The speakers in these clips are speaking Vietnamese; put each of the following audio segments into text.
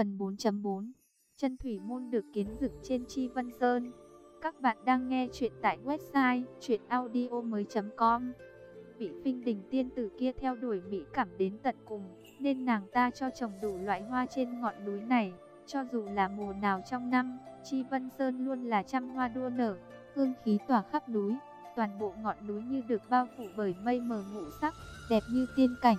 Phần 4.4 Chân thủy môn được kiến dựng trên Chi Vân Sơn. Các bạn đang nghe chuyện tại website chuyenaudio.com. Vị Phinh Đình tiên tử kia theo đuổi mỹ cảm đến tận cùng, nên nàng ta cho trồng đủ loại hoa trên ngọn núi này. Cho dù là mùa nào trong năm, Chi Vân Sơn luôn là trăm hoa đua nở, hương khí tỏa khắp núi. Toàn bộ ngọn núi như được bao phủ bởi mây mờ ngũ sắc, đẹp như tiên cảnh.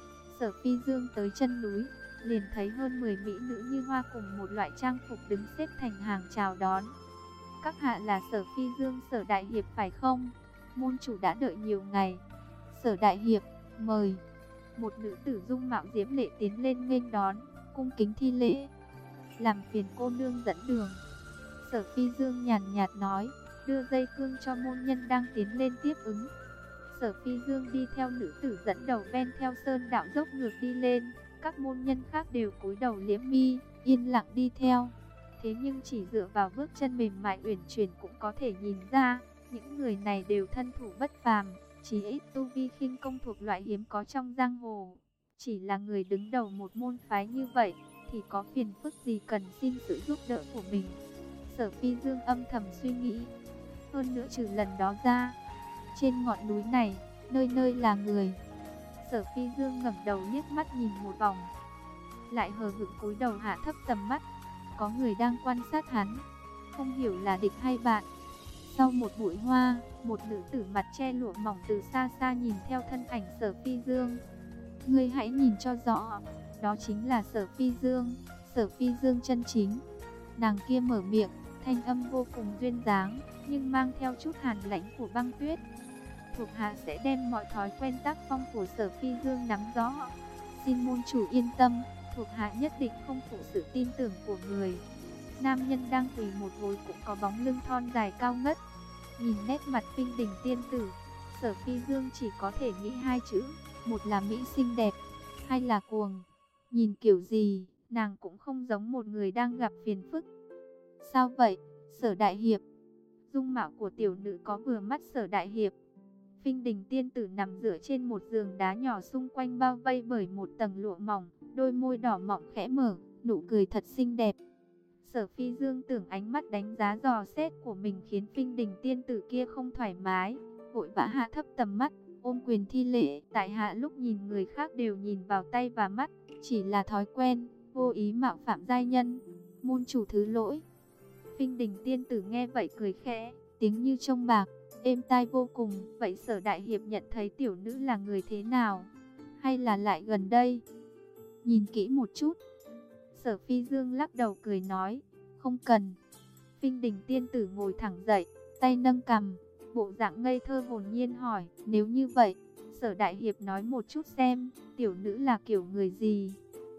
Sở Phi Dương tới chân núi, liền thấy hơn 10 mỹ nữ như hoa cùng một loại trang phục đứng xếp thành hàng chào đón. Các hạ là Sở Phi Dương, Sở Đại Hiệp phải không? Môn chủ đã đợi nhiều ngày. Sở Đại Hiệp, mời. Một nữ tử dung mạo diễm lệ tiến lên nghênh đón, cung kính thi lễ. Làm phiền cô nương dẫn đường. Sở Phi Dương nhàn nhạt nói, đưa dây cương cho môn nhân đang tiến lên tiếp ứng. Sở Phi Dương đi theo nữ tử dẫn đầu ven theo sơn đạo dốc ngược đi lên. Các môn nhân khác đều cúi đầu liễm mi, yên lặng đi theo. Thế nhưng chỉ dựa vào bước chân mềm mại uyển chuyển cũng có thể nhìn ra, những người này đều thân thủ bất phàm, chí ít tu vi khinh công thuộc loại hiếm có trong giang hồ. Chỉ là người đứng đầu một môn phái như vậy, thì có phiền phức gì cần xin sự giúp đỡ của mình. Sở Phi Dương âm thầm suy nghĩ. Hơn nữa trừ lần đó ra, trên ngọn núi này, nơi nơi là người. Sở Phi Dương ngẩng đầu liếc mắt nhìn một vòng, lại hờ hững cúi đầu hạ thấp tầm mắt. Có người đang quan sát hắn, không hiểu là địch hay bạn. Sau một bụi hoa, một nữ tử mặt che lụa mỏng từ xa xa nhìn theo thân ảnh Sở Phi Dương. Ngươi hãy nhìn cho rõ, đó chính là Sở Phi Dương, Sở Phi Dương chân chính. Nàng kia mở miệng, thanh âm vô cùng duyên dáng, nhưng mang theo chút hàn lãnh của băng tuyết. Thuộc hạ sẽ đem mọi thói quen tác phong của Sở Phi Dương nắm rõ. Xin môn chủ yên tâm, thuộc hạ nhất định không phụ sự tin tưởng của người. Nam nhân đang quỳ một gối cũng có bóng lưng thon dài cao ngất. Nhìn nét mặt Phinh Đình tiên tử, Sở Phi Dương chỉ có thể nghĩ hai chữ, một là mỹ xinh đẹp, hai là cuồng. Nhìn kiểu gì, nàng cũng không giống một người đang gặp phiền phức. Sao vậy, Sở Đại Hiệp? Dung mạo của tiểu nữ có vừa mắt Sở Đại Hiệp. Phinh Đình tiên tử nằm dựa trên một giường đá nhỏ, xung quanh bao vây bởi một tầng lụa mỏng, đôi môi đỏ mọng khẽ mở, nụ cười thật xinh đẹp. Sở Phi Dương tưởng ánh mắt đánh giá dò xét của mình khiến Phinh Đình tiên tử kia không thoải mái, vội vã hạ thấp tầm mắt, ôm quyền thi lễ. Tại hạ lúc nhìn người khác đều nhìn vào tay và mắt, chỉ là thói quen, vô ý mạo phạm giai nhân, môn chủ thứ lỗi. Phinh Đình tiên tử nghe vậy cười khẽ, tiếng như trông bạc, êm tai vô cùng. Vậy Sở Đại Hiệp nhận thấy tiểu nữ là người thế nào? Hay là lại gần đây nhìn kỹ một chút? Sở Phi Dương lắc đầu cười nói, không cần. Phinh Đình tiên tử ngồi thẳng dậy, tay nâng cằm, bộ dạng ngây thơ hồn nhiên hỏi, nếu như vậy, Sở Đại Hiệp nói một chút xem, tiểu nữ là kiểu người gì?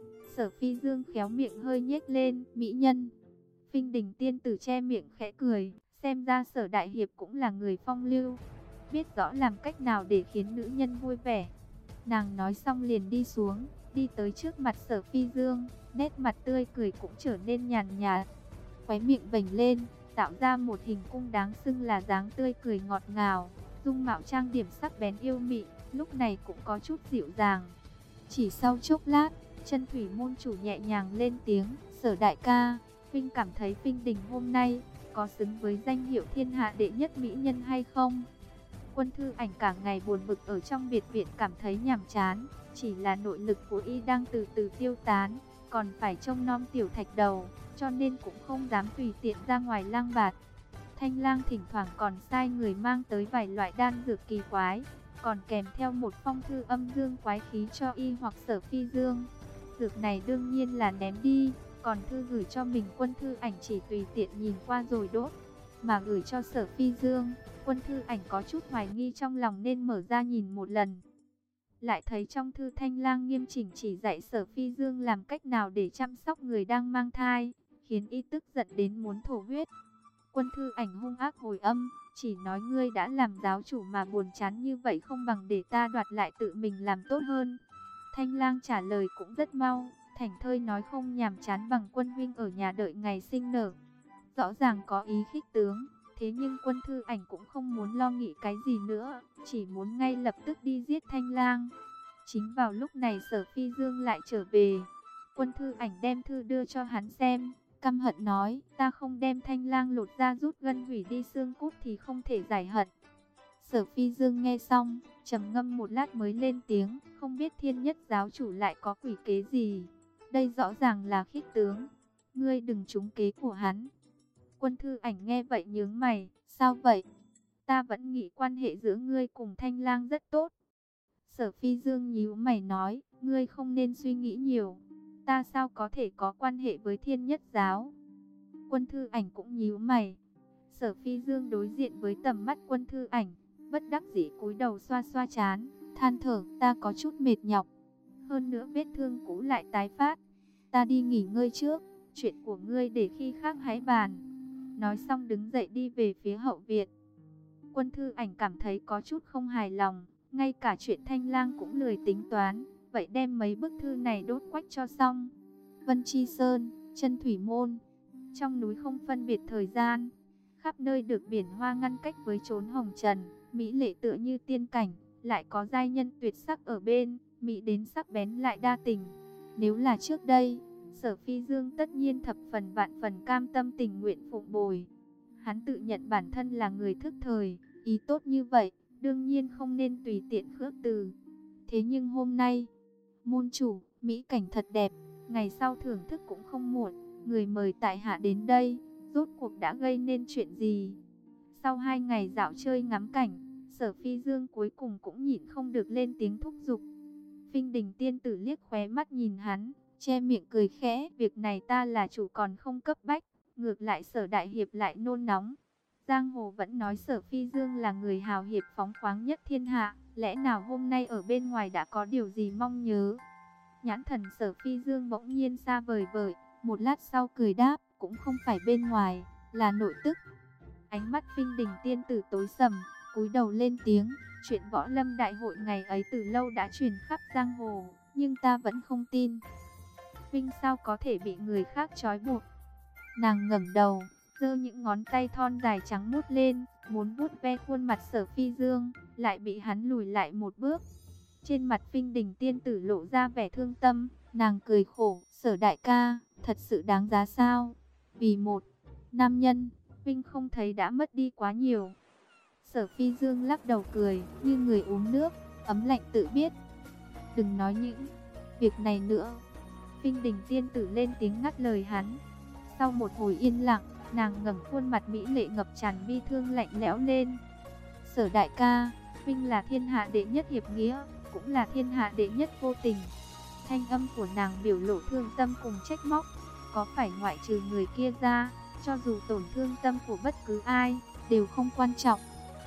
Sở Phi Dương khéo miệng hơi nhếch lên, mỹ nhân. Phinh Đình tiên tử che miệng khẽ cười, xem ra Sở Đại Hiệp cũng là người phong lưu, biết rõ làm cách nào để khiến nữ nhân vui vẻ. Nàng nói xong liền đi xuống, đi tới trước mặt Sở Phi Dương, nét mặt tươi cười cũng trở nên nhàn nhạt, khóe miệng vểnh lên, tạo ra một hình cung đáng xưng là dáng tươi cười ngọt ngào, dung mạo trang điểm sắc bén yêu mị, lúc này cũng có chút dịu dàng. Chỉ sau chốc lát, Chân thủy môn chủ nhẹ nhàng lên tiếng, Sở đại ca, Vinh cảm thấy Phinh Đình hôm nay có xứng với danh hiệu thiên hạ đệ nhất mỹ nhân hay không? Quân Thư Ảnh cả ngày buồn bực ở trong biệt viện cảm thấy nhàm chán, chỉ là nội lực của y đang từ từ tiêu tán, còn phải trông nom tiểu thạch đầu, cho nên cũng không dám tùy tiện ra ngoài lang bạt. Thanh Lang thỉnh thoảng còn sai người mang tới vài loại đan dược kỳ quái, còn kèm theo một phong thư âm dương quái khí cho y hoặc Sở Phi Dương. Dược này đương nhiên là ném đi, còn thư gửi cho mình Quân Thư Ảnh chỉ tùy tiện nhìn qua rồi đốt, mà gửi cho Sở Phi Dương, Quân Thư Ảnh có chút hoài nghi trong lòng nên mở ra nhìn một lần. Lại thấy trong thư Thanh Lang nghiêm chỉnh chỉ dạy Sở Phi Dương làm cách nào để chăm sóc người đang mang thai, khiến y tức giận đến muốn thổ huyết. Quân Thư Ảnh hung ác hồi âm, chỉ nói ngươi đã làm giáo chủ mà buồn chán như vậy, không bằng để ta đoạt lại tự mình làm tốt hơn. Thanh Lang trả lời cũng rất mau, thảnh thơi nói không nhàm chán bằng Quân huynh ở nhà đợi ngày sinh nở. Rõ ràng có ý khích tướng, thế nhưng Quân Thư Ảnh cũng không muốn lo nghĩ cái gì nữa, chỉ muốn ngay lập tức đi giết Thanh Lang. Chính vào lúc này Sở Phi Dương lại trở về. Quân Thư Ảnh đem thư đưa cho hắn xem, căm hận nói, ta không đem Thanh Lang lột ra rút gân hủy đi xương cốt thì không thể giải hận. Sở Phi Dương nghe xong, trầm ngâm một lát mới lên tiếng, không biết Thiên Nhất giáo chủ lại có quỷ kế gì. Đây rõ ràng là khích tướng, ngươi đừng trúng kế của hắn. Quân Thư Ảnh nghe vậy nhướng mày, sao vậy? Ta vẫn nghĩ quan hệ giữa ngươi cùng Thanh Lang rất tốt. Sở Phi Dương nhíu mày nói, ngươi không nên suy nghĩ nhiều. Ta sao có thể có quan hệ với Thiên Nhất giáo? Quân Thư Ảnh cũng nhíu mày. Sở Phi Dương đối diện với tầm mắt Quân Thư Ảnh, bất đắc dĩ cúi đầu xoa xoa trán, than thở, ta có chút mệt nhọc. Hơn nữa vết thương cũ lại tái phát. Ta đi nghỉ ngơi trước, chuyện của ngươi để khi khác hãy bàn. Nói xong đứng dậy đi về phía hậu viện. Quân Thư Ảnh cảm thấy có chút không hài lòng, ngay cả chuyện Thanh Lang cũng lười tính toán, vậy đem mấy bức thư này đốt quách cho xong. Vân Chi Sơn, Chân Thủy Môn, trong núi không phân biệt thời gian, khắp nơi được biển hoa ngăn cách với chốn hồng trần, mỹ lệ tựa như tiên cảnh, lại có giai nhân tuyệt sắc ở bên, mỹ đến sắc bén lại đa tình. Nếu là trước đây, Sở Phi Dương tất nhiên thập phần vạn phần cam tâm tình nguyện phụng bồi. Hắn tự nhận bản thân là người thức thời, ý tốt như vậy, đương nhiên không nên tùy tiện khước từ. Thế nhưng hôm nay, môn chủ, mỹ cảnh thật đẹp, ngày sau thưởng thức cũng không muộn, người mời tại hạ đến đây, rốt cuộc đã gây nên chuyện gì? Sau 2 ngày dạo chơi ngắm cảnh, Sở Phi Dương cuối cùng cũng nhịn không được lên tiếng thúc giục. Phinh Đình tiên tử liếc khóe mắt nhìn hắn, che miệng cười khẽ, việc này ta là chủ còn không cấp bách, ngược lại Sở đại hiệp lại nôn nóng. Giang hồ vẫn nói Sở Phi Dương là người hào hiệp phóng khoáng nhất thiên hạ, lẽ nào hôm nay ở bên ngoài đã có điều gì mong nhớ? Nhãn thần Sở Phi Dương bỗng nhiên xa vời vợi, một lát sau cười đáp, cũng không phải bên ngoài, là nội tức. Ánh mắt Phinh Đình tiên tử tối sầm, cúi đầu lên tiếng, chuyện võ lâm đại hội ngày ấy từ lâu đã truyền khắp giang hồ, nhưng ta vẫn không tin. Vinh sao có thể bị người khác trói buộc? Nàng ngẩng đầu, giơ những ngón tay thon dài trắng muốt lên, muốn vuốt ve khuôn mặt Sở Phi Dương, lại bị hắn lùi lại một bước. Trên mặt Phinh Đình tiên tử lộ ra vẻ thương tâm, nàng cười khổ, Sở đại ca, thật sự đáng giá sao? Vì một nam nhân, Vinh không thấy đã mất đi quá nhiều. Sở Phi Dương lắc đầu cười, như người uống nước, ấm lạnh tự biết. Đừng nói những việc này nữa. Phinh Đình tiên tử lên tiếng ngắt lời hắn. Sau một hồi yên lặng, nàng ngẩng khuôn mặt mỹ lệ ngập tràn bi thương lạnh lẽo lên. Sở đại ca, Vinh là thiên hạ đệ nhất hiệp nghĩa, cũng là thiên hạ đệ nhất vô tình. Thanh âm của nàng biểu lộ thương tâm cùng trách móc. Có phải ngoại trừ người kia ra, cho dù tổn thương tâm của bất cứ ai, đều không quan trọng.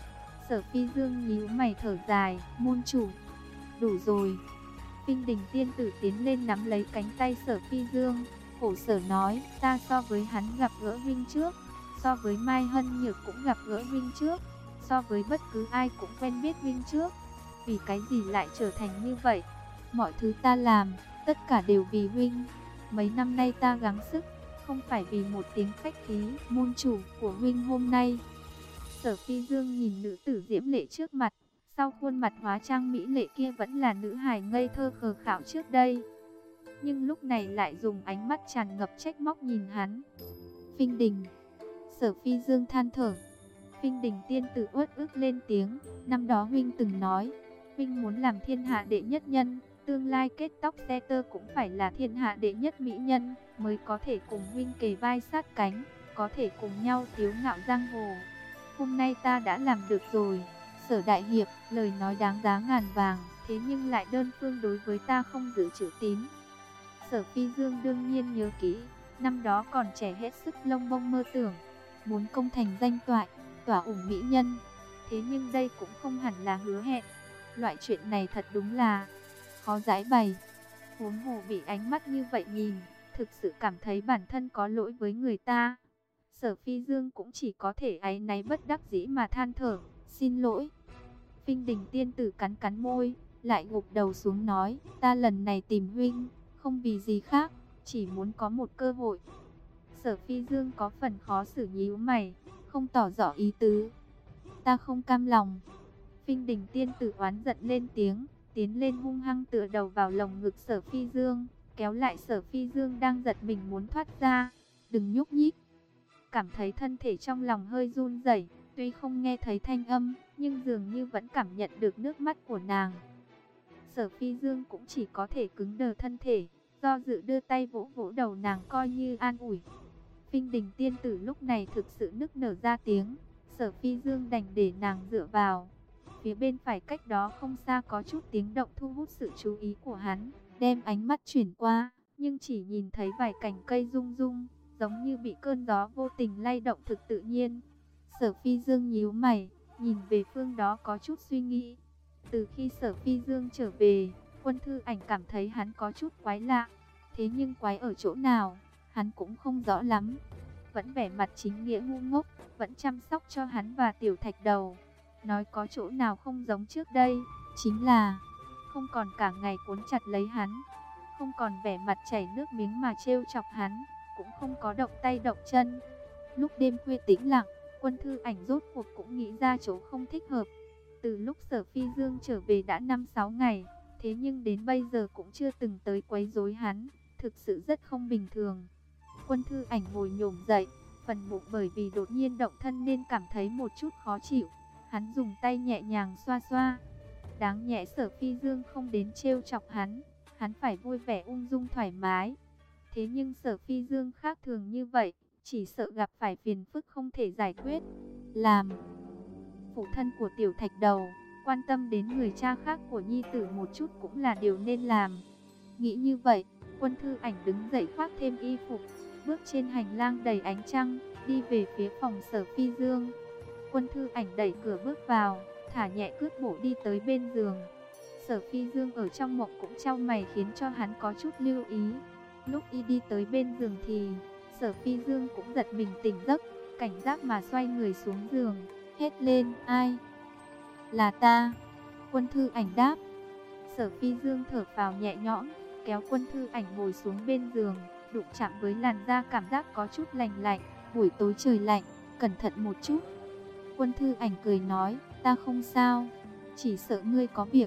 Sở Phi Dương nhíu mày thở dài, môn chủ, đủ rồi. Phinh Đình tiên tử tiến lên nắm lấy cánh tay Sở Phi Dương, khổ sở nói, ta so với hắn gặp gỡ Vinh trước, so với Mai Hân Nhược cũng gặp gỡ Vinh trước, so với bất cứ ai cũng quen biết Vinh trước. Vì cái gì lại trở thành như vậy? Mọi thứ ta làm, tất cả đều vì Vinh. Mấy năm nay ta gắng sức, không phải vì một tiếng khách khí, môn chủ của Vinh hôm nay. Sở Phi Dương nhìn nữ tử diễm lệ trước mặt, sau khuôn mặt hóa trang mỹ lệ kia vẫn là nữ hài ngây thơ khờ khạo trước đây. Nhưng lúc này lại dùng ánh mắt tràn ngập trách móc nhìn hắn. Phinh Đình, Sở Phi Dương than thở. Phinh Đình tiên tử uất ức lên tiếng, năm đó Vinh từng nói, Vinh muốn làm thiên hạ đệ nhất nhân, tương lai kết tóc xe tơ cũng phải là thiên hạ đệ nhất mỹ nhân, mới có thể cùng Vinh kề vai sát cánh, có thể cùng nhau tiếu ngạo giang hồ. Hôm nay ta đã làm được rồi. Sở đại hiệp, lời nói đáng giá ngàn vàng, thế nhưng lại đơn phương đối với ta không giữ chữ tín. Sở Phi Dương đương nhiên nhớ kỹ, năm đó còn trẻ hết sức lông bông mơ tưởng, muốn công thành danh toại, tỏa ủng mỹ nhân. Thế nhưng đây cũng không hẳn là hứa hẹn. Loại chuyện này thật đúng là khó giải bày. Huống hồ bị ánh mắt như vậy nhìn, thực sự cảm thấy bản thân có lỗi với người ta. Sở Phi Dương cũng chỉ có thể áy náy bất đắc dĩ mà than thở, xin lỗi. Phinh Đình tiên tử cắn cắn môi, lại gục đầu xuống nói, ta lần này tìm Huynh, không vì gì khác, chỉ muốn có một cơ hội. Sở Phi Dương có phần khó xử nhíu mày, không tỏ rõ ý tứ. Ta không cam lòng. Phinh Đình tiên tử oán giận lên tiếng, tiến lên hung hăng tựa đầu vào lồng ngực Sở Phi Dương, kéo lại Sở Phi Dương đang giật mình muốn thoát ra. Đừng nhúc nhích. Cảm thấy thân thể trong lòng hơi run rẩy, tuy không nghe thấy thanh âm, nhưng dường như vẫn cảm nhận được nước mắt của nàng. Sở Phi Dương cũng chỉ có thể cứng đờ thân thể, do dự đưa tay vỗ vỗ đầu nàng coi như an ủi. Phinh Đình tiên tử lúc này thực sự nức nở ra tiếng, Sở Phi Dương đành để nàng dựa vào. Phía bên phải cách đó không xa có chút tiếng động thu hút sự chú ý của hắn, đem ánh mắt chuyển qua, nhưng chỉ nhìn thấy vài cành cây rung rung, giống như bị cơn gió vô tình lay động thực tự nhiên. Sở Phi Dương nhíu mày, nhìn về phương đó có chút suy nghĩ. Từ khi Sở Phi Dương trở về, Quân Thư Ảnh cảm thấy hắn có chút quái lạ. Thế nhưng quái ở chỗ nào, hắn cũng không rõ lắm. Vẫn vẻ mặt chính nghĩa ngu ngốc, vẫn chăm sóc cho hắn và Tiểu Thạch Đầu. Nói có chỗ nào không giống trước đây, chính là không còn cả ngày cuốn chặt lấy hắn, không còn vẻ mặt chảy nước miếng mà trêu chọc hắn, cũng không có động tay động chân. Lúc đêm khuya tĩnh lặng, Quân Thư Ảnh rốt cuộc cũng nghĩ ra chỗ không thích hợp. Từ lúc Sở Phi Dương trở về đã 5-6 ngày, thế nhưng đến bây giờ cũng chưa từng tới quấy rối hắn, thực sự rất không bình thường. Quân Thư Ảnh ngồi nhổm dậy, phần bụng bởi vì đột nhiên động thân nên cảm thấy một chút khó chịu. Hắn dùng tay nhẹ nhàng xoa xoa. Đáng nhẽ Sở Phi Dương không đến trêu chọc hắn phải vui vẻ ung dung thoải mái. Thế nhưng Sở Phi Dương khác thường như vậy, chỉ sợ gặp phải phiền phức không thể giải quyết. Làm phụ thân của Tiểu Thạch Đầu, quan tâm đến người cha khác của nhi tử một chút cũng là điều nên làm. Nghĩ như vậy, Quân Thư Ảnh đứng dậy khoác thêm y phục, bước trên hành lang đầy ánh trăng, đi về phía phòng Sở Phi Dương. Quân Thư Ảnh đẩy cửa bước vào, thả nhẹ cước bộ đi tới bên giường. Sở Phi Dương ở trong mộng cũng chau mày khiến cho hắn có chút lưu ý. Lúc y đi tới bên giường thì Sở Phi Dương cũng giật mình tỉnh giấc, cảnh giác mà xoay người xuống giường, hét lên, ai? Là ta. Quân Thư Ảnh đáp. Sở Phi Dương thở phào nhẹ nhõm, kéo Quân Thư Ảnh ngồi xuống bên giường, đụng chạm với làn da cảm giác có chút lành lạnh. Buổi tối trời lạnh, cẩn thận một chút. Quân Thư Ảnh cười nói, ta không sao, chỉ sợ ngươi có việc.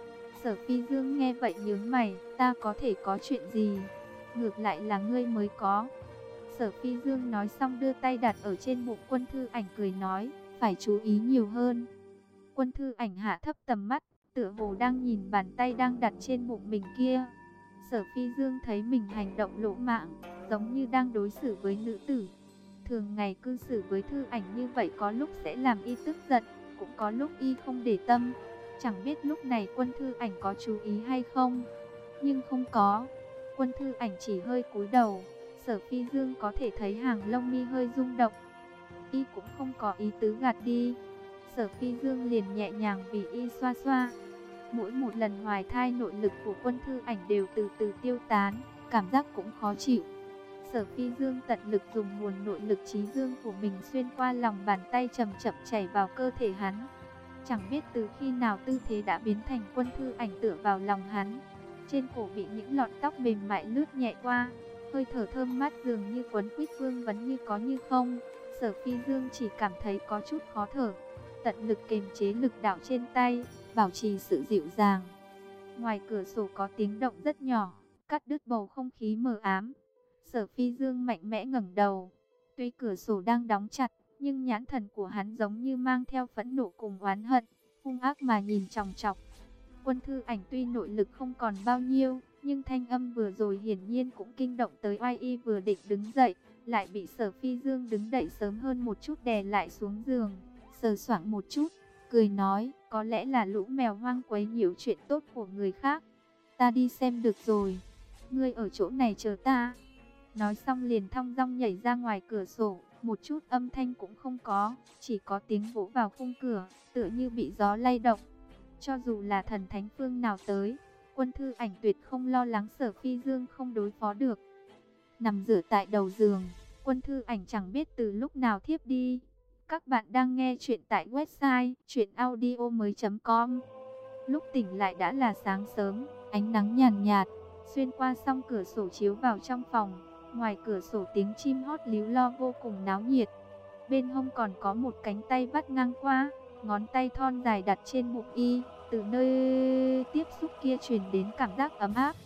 Sở Phi Dương nghe vậy nhướng mày, ta có thể có chuyện gì? Ngược lại là ngươi mới có. Sở Phi Dương nói xong đưa tay đặt ở trên bụng Quân Thư Ảnh cười nói, phải chú ý nhiều hơn. Quân Thư Ảnh hạ thấp tầm mắt, tựa hồ đang nhìn bàn tay đang đặt trên bụng mình kia. Sở Phi Dương thấy mình hành động lỗ mãng, giống như đang đối xử với nữ tử. Thường ngày cư xử với Thư Ảnh như vậy có lúc sẽ làm y tức giận, cũng có lúc y không để tâm. Chẳng biết lúc này Quân Thư Ảnh có chú ý hay không, nhưng không có. Quân Thư Ảnh chỉ hơi cúi đầu, Sở Phi Dương có thể thấy hàng lông mi hơi rung động. Y cũng không có ý tứ gạt đi. Sở Phi Dương liền nhẹ nhàng vì y xoa xoa. Mỗi một lần hoài thai nội lực của Quân Thư Ảnh đều từ từ tiêu tán, cảm giác cũng khó chịu. Sở Phi Dương tận lực dùng nguồn nội lực trí dương của mình xuyên qua lòng bàn tay chậm chậm chảy vào cơ thể hắn. Chẳng biết từ khi nào tư thế đã biến thành Quân Thư Ảnh tựa vào lòng hắn. Trên cổ bị những lọn tóc mềm mại lướt nhẹ qua, hơi thở thơm mát dường như quấn quýt vương vấn như có như không. Sở Phi Dương chỉ cảm thấy có chút khó thở, tận lực kiềm chế lực đạo trên tay, bảo trì sự dịu dàng. Ngoài cửa sổ có tiếng động rất nhỏ, cắt đứt bầu không khí mờ ám. Sở Phi Dương mạnh mẽ ngẩng đầu. Tuy cửa sổ đang đóng chặt, nhưng nhãn thần của hắn giống như mang theo phẫn nộ cùng oán hận, hung ác mà nhìn chòng chọc. Quân Thư Ảnh tuy nội lực không còn bao nhiêu, nhưng thanh âm vừa rồi hiển nhiên cũng kinh động tới oai y vừa định đứng dậy, lại bị Sở Phi Dương đứng dậy sớm hơn một chút đè lại xuống giường, sờ soạng một chút, cười nói, có lẽ là lũ mèo hoang quấy nhiễu chuyện tốt của người khác. Ta đi xem được rồi, ngươi ở chỗ này chờ ta. Nói xong liền thong dong nhảy ra ngoài cửa sổ, một chút âm thanh cũng không có, chỉ có tiếng vỗ vào khung cửa, tựa như bị gió lay động. Cho dù là thần thánh phương nào tới, Quân Thư Ảnh tuyệt không lo lắng Sở Phi Dương không đối phó được. Nằm dựa tại đầu giường, Quân Thư Ảnh chẳng biết từ lúc nào thiếp đi. Các bạn đang nghe chuyện tại website chuyenaudio.com. Lúc tỉnh lại đã là sáng sớm, ánh nắng nhàn nhạt, xuyên qua song cửa sổ chiếu vào trong phòng. Ngoài cửa sổ tiếng chim hót líu lo vô cùng náo nhiệt. Bên hông còn có một cánh tay vắt ngang qua, ngón tay thon dài đặt trên bụng y. Từ nơi tiếp xúc kia truyền đến cảm giác ấm áp.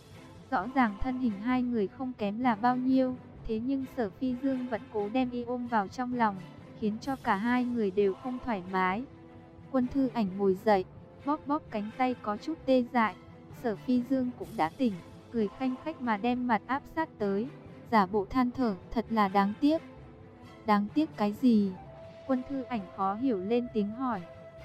Rõ ràng thân hình hai người không kém là bao nhiêu, thế nhưng Sở Phi Dương vẫn cố đem y ôm vào trong lòng, khiến cho cả hai người đều không thoải mái. Quân Thư Ảnh ngồi dậy, bóp bóp cánh tay có chút tê dại. Sở Phi Dương cũng đã tỉnh, cười khanh khách mà đem mặt áp sát tới, giả bộ than thở, thật là đáng tiếc. Đáng tiếc cái gì? Quân Thư Ảnh khó hiểu lên tiếng hỏi.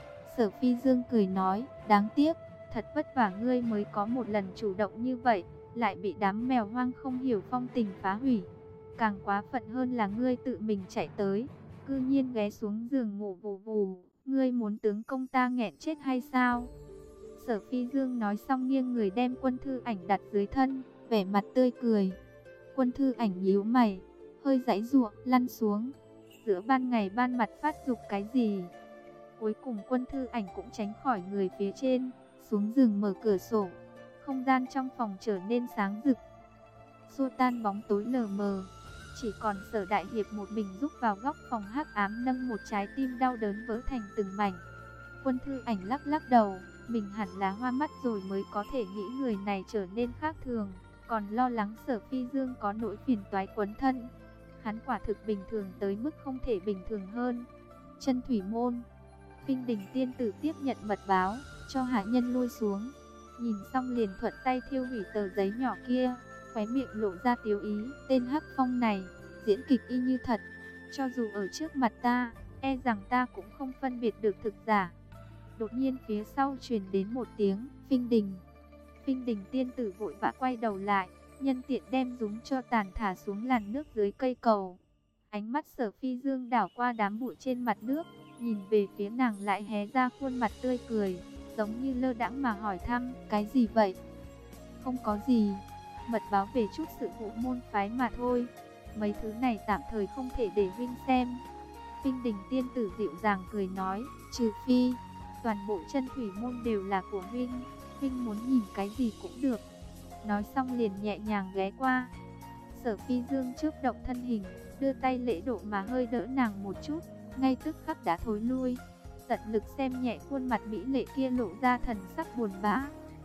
Sở Phi Dương cười nói, đáng tiếc, thật vất vả ngươi mới có một lần chủ động như vậy, lại bị đám mèo hoang không hiểu phong tình phá hủy. Càng quá phận hơn là ngươi tự mình chạy tới, cư nhiên ghé xuống giường ngủ vù vù, ngươi muốn tướng công ta nghẹn chết hay sao? Sở Phi Dương nói xong nghiêng người đem Quân Thư Ảnh đặt dưới thân, vẻ mặt tươi cười. Quân Thư Ảnh nhíu mày, hơi giãy giụa, lăn xuống. Giữa ban ngày ban mặt phát dục cái gì? Cuối cùng Quân Thư Ảnh cũng tránh khỏi người phía trên, xuống giường mở cửa sổ. Không gian trong phòng trở nên sáng rực, xua tan bóng tối lờ mờ. Chỉ còn Sở Đại Hiệp một mình rúc vào góc phòng hắc ám, nâng một trái tim đau đớn vỡ thành từng mảnh. Quân Thư Ảnh lắc lắc đầu, mình hẳn là hoa mắt rồi mới có thể nghĩ người này trở nên khác thường, còn lo lắng Sở Phi Dương có nỗi phiền toái quấn thân. Hắn quả thực bình thường tới mức không thể bình thường hơn. Chân thủy môn, Phinh Đình tiên tử tiếp nhận mật báo, cho hạ nhân lui xuống. Nhìn xong liền thuận tay thiêu hủy tờ giấy nhỏ kia, khóe miệng lộ ra tiếu ý. Tên Hắc Phong này, diễn kịch y như thật. Cho dù ở trước mặt ta, e rằng ta cũng không phân biệt được thực giả. Đột nhiên phía sau truyền đến một tiếng, Phinh Đình. Phinh Đình tiên tử vội vã quay đầu lại, nhân tiện đem dúng cho tàn thả xuống làn nước dưới cây cầu. Ánh mắt Sở Phi Dương đảo qua đám bụi trên mặt nước, nhìn về phía nàng lại hé ra khuôn mặt tươi cười, giống như lơ đãng mà hỏi thăm, cái gì vậy? Không có gì, mật báo về chút sự vụ môn phái mà thôi. Mấy thứ này tạm thời không thể để huynh xem. Phinh Đình tiên tử dịu dàng cười nói, trừ phi toàn bộ chân thủy môn đều là của huynh, huynh muốn nhìn cái gì cũng được. Nói xong liền nhẹ nhàng ghé qua. Sở Phi Dương chớp động thân hình, đưa tay lễ độ mà hơi đỡ nàng một chút, ngay tức khắc đã thối lui. Tận lực xem nhẹ khuôn mặt mỹ lệ kia lộ ra thần sắc buồn bã.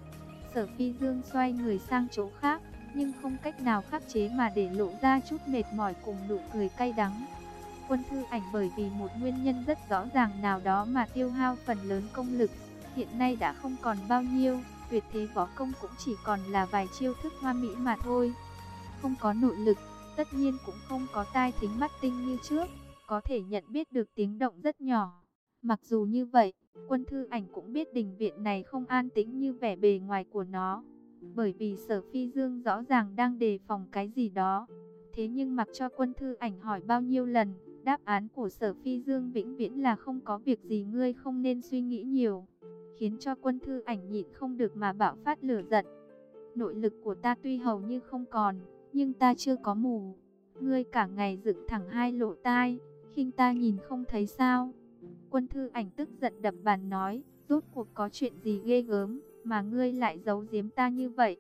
Sở Phi Dương xoay người sang chỗ khác, nhưng không cách nào khắc chế mà để lộ ra chút mệt mỏi cùng nụ cười cay đắng. Quân Thư Ảnh bởi vì một nguyên nhân rất rõ ràng nào đó mà tiêu hao phần lớn công lực, hiện nay đã không còn bao nhiêu, tuyệt thế võ công cũng chỉ còn là vài chiêu thức hoa mỹ mà thôi. Không có nội lực, tất nhiên cũng không có tai thính mắt tinh như trước, có thể nhận biết được tiếng động rất nhỏ. Mặc dù như vậy, Quân Thư Ảnh cũng biết đình viện này không an tĩnh như vẻ bề ngoài của nó, bởi vì Sở Phi Dương rõ ràng đang đề phòng cái gì đó. Thế nhưng mặc cho Quân Thư Ảnh hỏi bao nhiêu lần, đáp án của Sở Phi Dương vĩnh viễn là không có việc gì, ngươi không nên suy nghĩ nhiều, khiến cho Quân Thư Ảnh nhịn không được mà bạo phát lửa giận. Nội lực của ta tuy hầu như không còn, nhưng ta chưa có mù. Ngươi cả ngày dựng thẳng hai lỗ tai, khinh ta nhìn không thấy sao? Quân Thư Ảnh tức giận đập bàn nói, rốt cuộc có chuyện gì ghê gớm mà ngươi lại giấu giếm ta như vậy?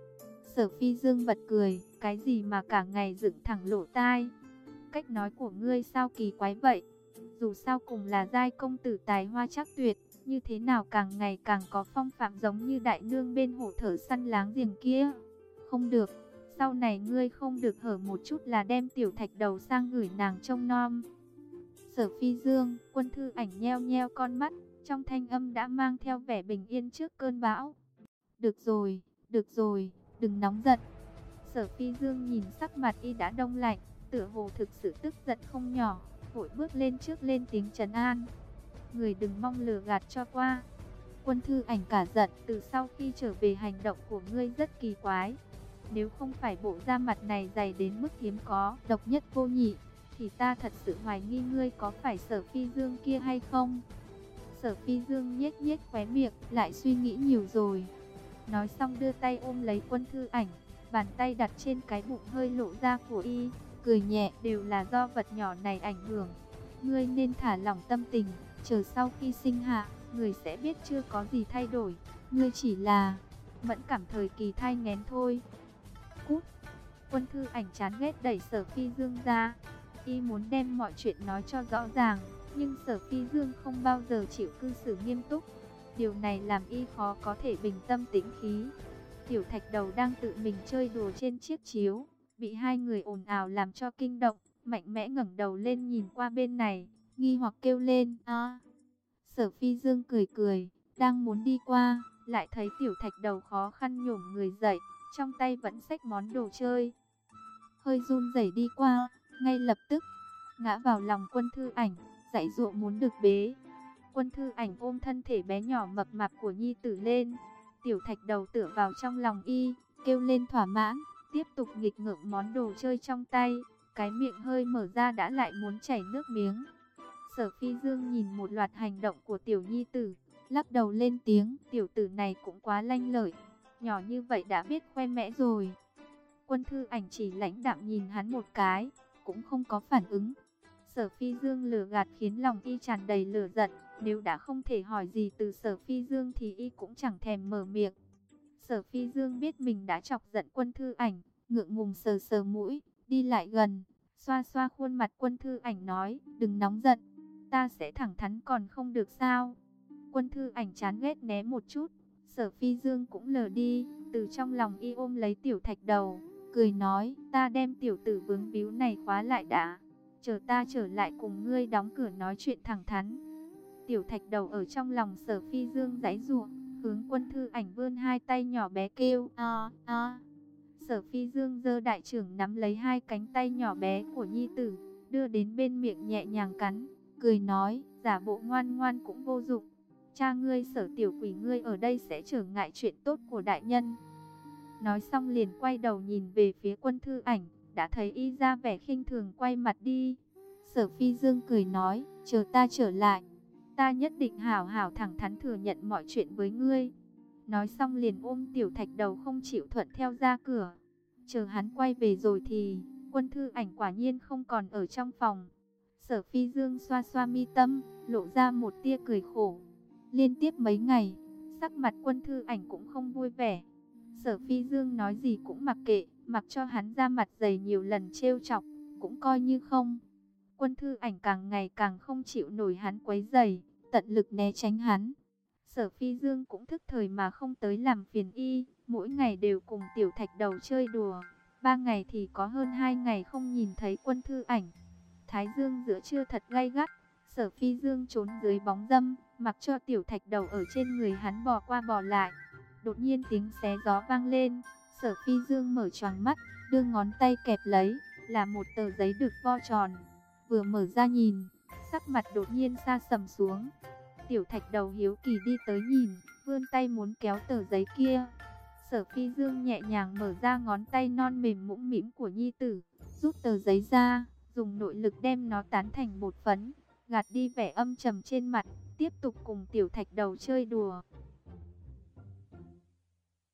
Sở Phi Dương bật cười, cái gì mà cả ngày dựng thẳng lỗ tai? Cách nói của ngươi sao kỳ quái vậy? Dù sao cùng là giai công tử tài hoa trác tuyệt, như thế nào càng ngày càng có phong phạm giống như đại nương bên hồ thở săn láng giềng kia. Không được, sau này ngươi không được hở một chút là đem tiểu thạch đầu sang gửi nàng trông nom. Sở Phi Dương, Quân Thư Ảnh nheo nheo con mắt, trong thanh âm đã mang theo vẻ bình yên trước cơn bão. Được rồi, đừng nóng giận. Sở Phi Dương nhìn sắc mặt y đã đông lạnh, tựa hồ thực sự tức giận không nhỏ, vội bước lên trước lên tiếng trấn an. Người đừng mong lừa gạt cho qua. Quân Thư Ảnh cả giận, từ sau khi trở về hành động của ngươi rất kỳ quái. Nếu không phải bộ da mặt này dày đến mức hiếm có, độc nhất vô nhị, thì ta thật sự hoài nghi ngươi có phải Sở Phi Dương kia hay không. Sở Phi Dương nhếch nhếch khóe miệng, lại suy nghĩ nhiều rồi. Nói xong đưa tay ôm lấy Quân Thư Ảnh, bàn tay đặt trên cái bụng hơi lộ ra của y, cười nhẹ, đều là do vật nhỏ này ảnh hưởng. Ngươi nên thả lỏng tâm tình, chờ sau khi sinh hạ, người sẽ biết chưa có gì thay đổi. Ngươi chỉ là mẫn cảm thời kỳ thai nghén thôi. Cút! Quân Thư Ảnh chán ghét đẩy Sở Phi Dương ra. Y muốn đem mọi chuyện nói cho rõ ràng, nhưng Sở Phi Dương không bao giờ chịu cư xử nghiêm túc. Điều này làm y khó có thể bình tâm tĩnh khí. Tiểu Thạch Đầu đang tự mình chơi đùa trên chiếc chiếu, bị hai người ồn ào làm cho kinh động, mạnh mẽ ngẩng đầu lên nhìn qua bên này, nghi hoặc kêu lên, "A!" Sở Phi Dương cười cười, đang muốn đi qua, lại thấy Tiểu Thạch Đầu khó khăn nhổm người dậy, trong tay vẫn xách món đồ chơi. Hơi run rẩy đi qua, ngay lập tức ngã vào lòng Quân Thư Ảnh, giãy giụa muốn được bế. Quân Thư Ảnh ôm thân thể bé nhỏ mập mạp của nhi tử lên, Tiểu Thạch Đầu tựa vào trong lòng y, kêu lên thỏa mãn, tiếp tục nghịch ngợm món đồ chơi trong tay, cái miệng hơi mở ra đã lại muốn chảy nước miếng. Sở Phi Dương nhìn một loạt hành động của tiểu nhi tử, lắc đầu lên tiếng, tiểu tử này cũng quá lanh lợi, nhỏ như vậy đã biết khoe mẽ rồi. Quân Thư Ảnh chỉ lãnh đạm nhìn hắn một cái, cũng không có phản ứng. Sở Phi Dương lừa gạt khiến lòng y tràn đầy lửa giận, nếu đã không thể hỏi gì từ Sở Phi Dương thì y cũng chẳng thèm mở miệng. Sở Phi Dương biết mình đã chọc giận Quân Thư Ảnh, ngượng ngùng sờ sờ mũi, đi lại gần, xoa xoa khuôn mặt Quân Thư Ảnh nói, đừng nóng giận, ta sẽ thẳng thắn còn không được sao. Quân Thư Ảnh chán ghét né một chút, Sở Phi Dương cũng lờ đi, từ trong lòng y ôm lấy Tiểu Thạch Đầu, cười nói, ta đem tiểu tử vướng víu này khóa lại đã, chờ ta trở lại cùng ngươi đóng cửa nói chuyện thẳng thắn. Tiểu Thạch Đầu ở trong lòng Sở Phi Dương giãy giụa, hướng Quân Thư Ảnh vươn hai tay nhỏ bé kêu a a. Sở Phi Dương giơ đại trưởng nắm lấy hai cánh tay nhỏ bé của nhi tử, đưa đến bên miệng nhẹ nhàng cắn, cười nói, giả bộ ngoan ngoan cũng vô dụng. Cha ngươi Sở tiểu quỷ ngươi ở đây sẽ trở ngại chuyện tốt của đại nhân. Nói xong liền quay đầu nhìn về phía Quân Thư Ảnh, đã thấy y ra vẻ khinh thường quay mặt đi. Sở Phi Dương cười nói, chờ ta trở lại, ta nhất định hảo hảo thẳng thắn thừa nhận mọi chuyện với ngươi. Nói xong liền ôm Tiểu Thạch Đầu không chịu thuận theo ra cửa. Chờ hắn quay về rồi thì Quân Thư Ảnh quả nhiên không còn ở trong phòng. Sở Phi Dương xoa xoa mi tâm, lộ ra một tia cười khổ. Liên tiếp mấy ngày, sắc mặt Quân Thư Ảnh cũng không vui vẻ. Sở Phi Dương nói gì cũng mặc kệ, mặc cho hắn ra mặt dày nhiều lần trêu chọc, cũng coi như không. Quân Thư Ảnh càng ngày càng không chịu nổi hắn quấy rầy, tận lực né tránh hắn. Sở Phi Dương cũng thức thời mà không tới làm phiền y, mỗi ngày đều cùng Tiểu Thạch Đầu chơi đùa. 3 ngày thì có hơn 2 ngày không nhìn thấy Quân Thư Ảnh. Thái dương giữa trưa thật gay gắt, Sở Phi Dương trốn dưới bóng râm, mặc cho Tiểu Thạch Đầu ở trên người hắn bò qua bò lại. Đột nhiên tiếng xé gió vang lên, Sở Phi Dương mở choàng mắt, đưa ngón tay kẹp lấy, là một tờ giấy được vo tròn. Vừa mở ra nhìn, sắc mặt đột nhiên sa sầm xuống. Tiểu Thạch Đầu hiếu kỳ đi tới nhìn, vươn tay muốn kéo tờ giấy kia. Sở Phi Dương nhẹ nhàng mở ra ngón tay non mềm mũm mĩm của nhi tử, rút tờ giấy ra, dùng nội lực đem nó tán thành bột phấn, gạt đi vẻ âm trầm trên mặt, tiếp tục cùng Tiểu Thạch Đầu chơi đùa.